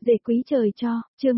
Dễ quý trời cho, chương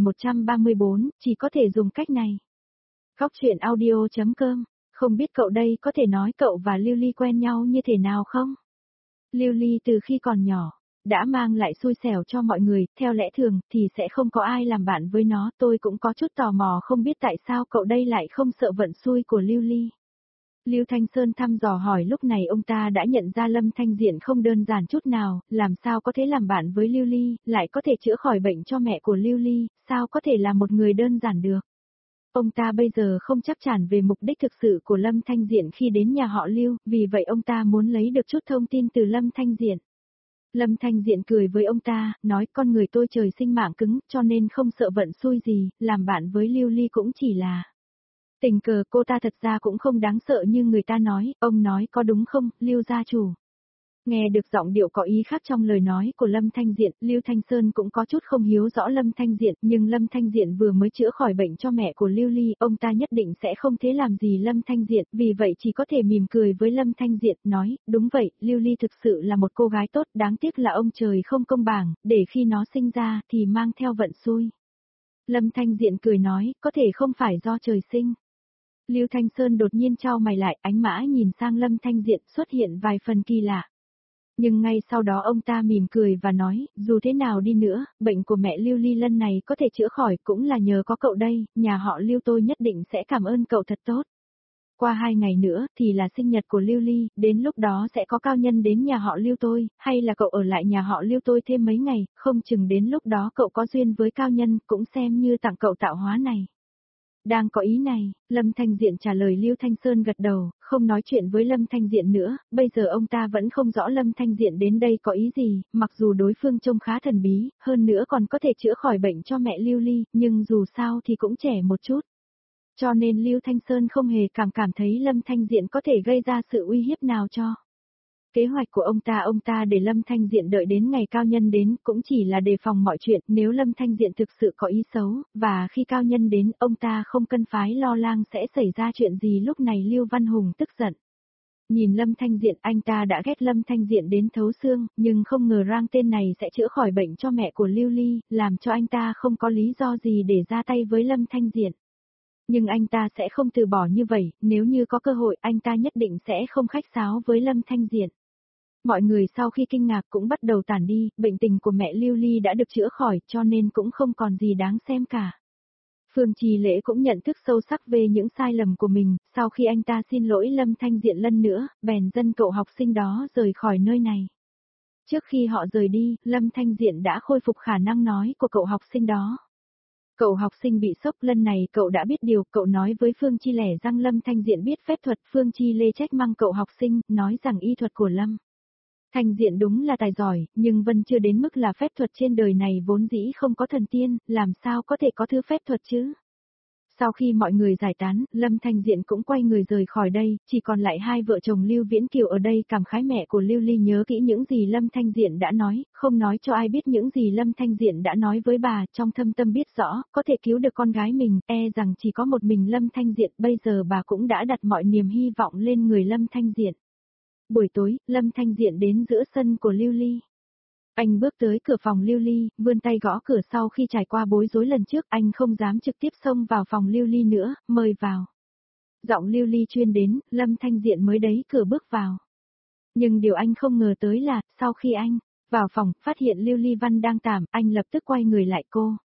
1134, chỉ có thể dùng cách này. Góc truyện audio.com, không biết cậu đây có thể nói cậu và Lưu Ly quen nhau như thế nào không? Lưu Ly từ khi còn nhỏ, đã mang lại xui xẻo cho mọi người, theo lẽ thường thì sẽ không có ai làm bạn với nó, tôi cũng có chút tò mò không biết tại sao cậu đây lại không sợ vận xui của Lưu Ly. Lưu Thanh Sơn thăm dò hỏi, lúc này ông ta đã nhận ra Lâm Thanh Diện không đơn giản chút nào, làm sao có thể làm bạn với Lưu Ly, lại có thể chữa khỏi bệnh cho mẹ của Lưu Ly, sao có thể là một người đơn giản được. Ông ta bây giờ không chắc chắn về mục đích thực sự của Lâm Thanh Diện khi đến nhà họ Lưu, vì vậy ông ta muốn lấy được chút thông tin từ Lâm Thanh Diện. Lâm Thanh Diện cười với ông ta, nói con người tôi trời sinh mạng cứng, cho nên không sợ vận xui gì, làm bạn với Lưu Ly cũng chỉ là tình cờ, cô ta thật ra cũng không đáng sợ như người ta nói, ông nói có đúng không, Lưu gia chủ? Nghe được giọng điệu có ý khác trong lời nói của Lâm Thanh Diện, Lưu Thanh Sơn cũng có chút không hiểu rõ Lâm Thanh Diện, nhưng Lâm Thanh Diện vừa mới chữa khỏi bệnh cho mẹ của Lưu Ly, ông ta nhất định sẽ không thế làm gì Lâm Thanh Diện, vì vậy chỉ có thể mỉm cười với Lâm Thanh Diện, nói, đúng vậy, Lưu Ly thực sự là một cô gái tốt, đáng tiếc là ông trời không công bằng, để khi nó sinh ra thì mang theo vận xui. Lâm Thanh Diện cười nói, có thể không phải do trời sinh. Lưu Thanh Sơn đột nhiên chau mày lại, ánh mã nhìn sang Lâm Thanh Diện, xuất hiện vài phần kỳ lạ. Nhưng ngay sau đó ông ta mỉm cười và nói, dù thế nào đi nữa, bệnh của mẹ Lưu Ly lần này có thể chữa khỏi cũng là nhờ có cậu đây, nhà họ Lưu tôi nhất định sẽ cảm ơn cậu thật tốt. Qua 2 ngày nữa thì là sinh nhật của Lưu Ly, đến lúc đó sẽ có cao nhân đến nhà họ Lưu tôi, hay là cậu ở lại nhà họ Lưu tôi thêm mấy ngày, không chừng đến lúc đó cậu có duyên với cao nhân, cũng xem như tặng cậu tạo hóa này. Đang có ý này, Lâm Thanh Diện trả lời. Lưu Thanh Sơn gật đầu, không nói chuyện với Lâm Thanh Diện nữa, bây giờ ông ta vẫn không rõ Lâm Thanh Diện đến đây có ý gì, mặc dù đối phương trông khá thần bí, hơn nữa còn có thể chữa khỏi bệnh cho mẹ Lưu Ly, nhưng dù sao thì cũng trẻ một chút. Cho nên Lưu Thanh Sơn không hề cảm thấy Lâm Thanh Diện có thể gây ra sự uy hiếp nào cho. Kế hoạch của ông ta để Lâm Thanh Diện đợi đến ngày cao nhân đến cũng chỉ là đề phòng mọi chuyện, nếu Lâm Thanh Diện thực sự có ý xấu, và khi cao nhân đến, ông ta không cần phái lo lang sẽ xảy ra chuyện gì. Lúc này Lưu Văn Hùng tức giận. Nhìn Lâm Thanh Diện, anh ta đã ghét Lâm Thanh Diện đến thấu xương, nhưng không ngờ rang tên này sẽ chữa khỏi bệnh cho mẹ của Lưu Ly, làm cho anh ta không có lý do gì để ra tay với Lâm Thanh Diện. Nhưng anh ta sẽ không từ bỏ như vậy, nếu như có cơ hội anh ta nhất định sẽ không khách sáo với Lâm Thanh Diện. Mọi người sau khi kinh ngạc cũng bắt đầu tản đi, bệnh tình của mẹ Lưu Ly đã được chữa khỏi cho nên cũng không còn gì đáng xem cả. Phương Trì Lễ cũng nhận thức sâu sắc về những sai lầm của mình, sau khi anh ta xin lỗi Lâm Thanh Diện lần nữa, bèn dẫn cậu học sinh đó rời khỏi nơi này. Trước khi họ rời đi, Lâm Thanh Diện đã khôi phục khả năng nói của cậu học sinh đó. Cậu học sinh bị sốc, lần này cậu đã biết điều, cậu nói với Phương Chi Lẻ rằng Lâm Thanh Diện biết phép thuật. Phương Chi Lê trách mắng cậu học sinh, nói rằng y thuật của Lâm Thanh Diện đúng là tài giỏi, nhưng vẫn chưa đến mức là phép thuật, trên đời này vốn dĩ không có thần tiên, làm sao có thể có thứ phép thuật chứ? Sau khi mọi người giải tán, Lâm Thanh Diện cũng quay người rời khỏi đây, chỉ còn lại hai vợ chồng Lưu Viễn Kiều ở đây. Cảm khái mẹ của Lưu Ly nhớ kỹ những gì Lâm Thanh Diện đã nói, không nói cho ai biết những gì Lâm Thanh Diện đã nói với bà, trong thâm tâm biết rõ, có thể cứu được con gái mình, rằng chỉ có một mình Lâm Thanh Diện, bây giờ bà cũng đã đặt mọi niềm hy vọng lên người Lâm Thanh Diện. Buổi tối, Lâm Thanh Diện đến giữa sân của Lưu Ly. Anh bước tới cửa phòng Lưu Ly, vươn tay gõ cửa. Sau khi trải qua bối rối lần trước, anh không dám trực tiếp xông vào phòng Lưu Ly nữa, mời vào. Giọng Lưu Ly chuyên đến, Lâm Thanh Diện mới đẩy cửa bước vào. Nhưng điều anh không ngờ tới là, sau khi anh vào phòng, phát hiện Lưu Ly Văn đang tạm, anh lập tức quay người lại.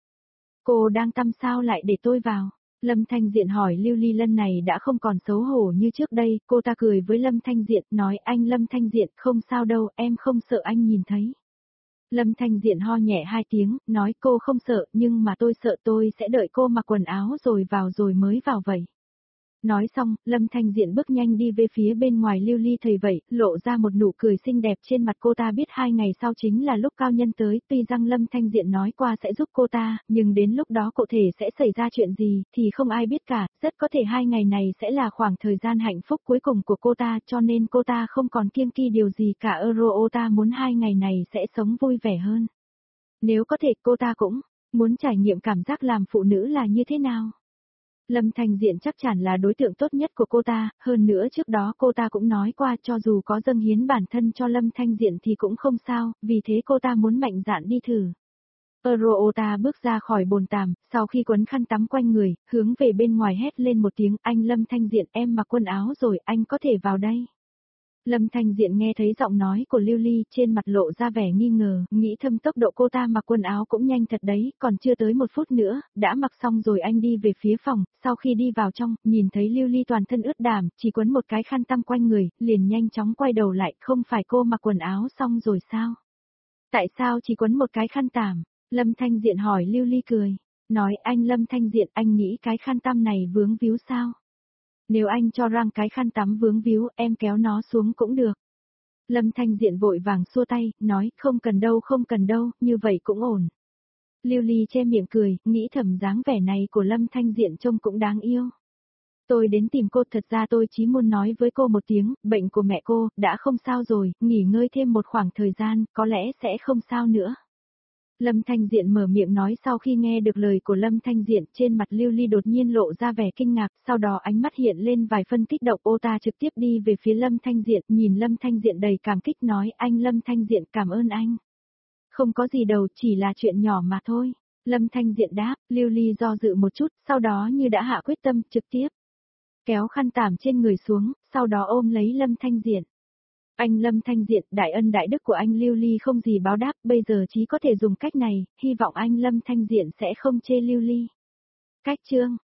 Cô đang tắm sao lại để tôi vào? Lâm Thanh Diện hỏi. Lưu Ly lần này đã không còn xấu hổ như trước đây, cô ta cười với Lâm Thanh Diện, nói anh Lâm Thanh Diện, không sao đâu, em không sợ anh nhìn thấy. Lâm Thanh Diện ho nhẹ 2 tiếng, nói cô không sợ, nhưng mà tôi sợ, tôi sẽ đợi cô mặc quần áo rồi vào rồi mới vào vậy. Nói xong, Lâm Thanh Diện bước nhanh đi về phía bên ngoài Lưu Ly. Thầy vậy, lộ ra một nụ cười xinh đẹp trên mặt. Cô ta biết 2 ngày sau chính là lúc cao nhân tới, tuy rằng Lâm Thanh Diện nói qua sẽ giúp cô ta, nhưng đến lúc đó cụ thể sẽ xảy ra chuyện gì thì không ai biết cả, rất có thể 2 ngày này sẽ là khoảng thời gian hạnh phúc cuối cùng của cô ta, cho nên cô ta không còn kiêng kỵ điều gì cả. Cô ta muốn 2 ngày này sẽ sống vui vẻ hơn. Nếu có thể, cô ta cũng muốn trải nghiệm cảm giác làm phụ nữ là như thế nào. Lâm Thanh Diện chắc chắn là đối tượng tốt nhất của cô ta, hơn nữa trước đó cô ta cũng nói qua cho dù có dâng hiến bản thân cho Lâm Thanh Diện thì cũng không sao, vì thế cô ta muốn mạnh dạn đi thử. Euroota bước ra khỏi bồn tắm, sau khi quấn khăn tắm quanh người, hướng về bên ngoài hét lên một tiếng, anh Lâm Thanh Diện, em mặc quần áo rồi, anh có thể vào đây. Lâm Thanh Diện nghe thấy giọng nói của Lưu Ly, trên mặt lộ ra vẻ nghi ngờ, nghĩ thầm tốc độ cô ta mặc quần áo cũng nhanh thật đấy, còn chưa tới 1 phút nữa, đã mặc xong rồi anh đi về phía phòng, sau khi đi vào trong, nhìn thấy Lưu Ly toàn thân ướt đàm, chỉ quấn một cái khăn tăm quanh người, liền nhanh chóng quay đầu lại, không phải cô mặc quần áo xong rồi sao? Tại sao chỉ quấn một cái khăn tằm? Lâm Thanh Diện hỏi Lưu Ly cười, nói anh Lâm Thanh Diện, anh nghĩ cái khăn tăm này vướng víu sao? Nếu anh cho rằng cái khăn tắm vướng víu, em kéo nó xuống cũng được. Lâm Thanh Diện vội vàng xua tay, nói, không cần đâu, như vậy cũng ổn. Lưu Ly che miệng cười, nghĩ thầm dáng vẻ này của Lâm Thanh Diện trông cũng đáng yêu. Tôi đến tìm cô, thật ra tôi chỉ muốn nói với cô một tiếng, bệnh của mẹ cô, đã không sao rồi, nghỉ ngơi thêm một khoảng thời gian, có lẽ sẽ không sao nữa. Lâm Thanh Diện mở miệng nói sau khi nghe được lời của Lâm Thanh Diện, trên mặt Lưu Ly đột nhiên lộ ra vẻ kinh ngạc, sau đó ánh mắt hiện lên vài phân kích động, ô ta trực tiếp đi về phía Lâm Thanh Diện, nhìn Lâm Thanh Diện đầy cảm kích nói, anh Lâm Thanh Diện cảm ơn anh. Không có gì đâu, chỉ là chuyện nhỏ mà thôi. Lâm Thanh Diện đáp, Lưu Ly do dự một chút, sau đó như đã hạ quyết tâm, trực tiếp kéo khăn tảm trên người xuống, sau đó ôm lấy Lâm Thanh Diện. Anh Lâm Thanh Diện, đại ân đại đức của anh Lưu Ly không gì báo đáp, bây giờ chỉ có thể dùng cách này, hy vọng anh Lâm Thanh Diện sẽ không chê Lưu Ly. Cách chương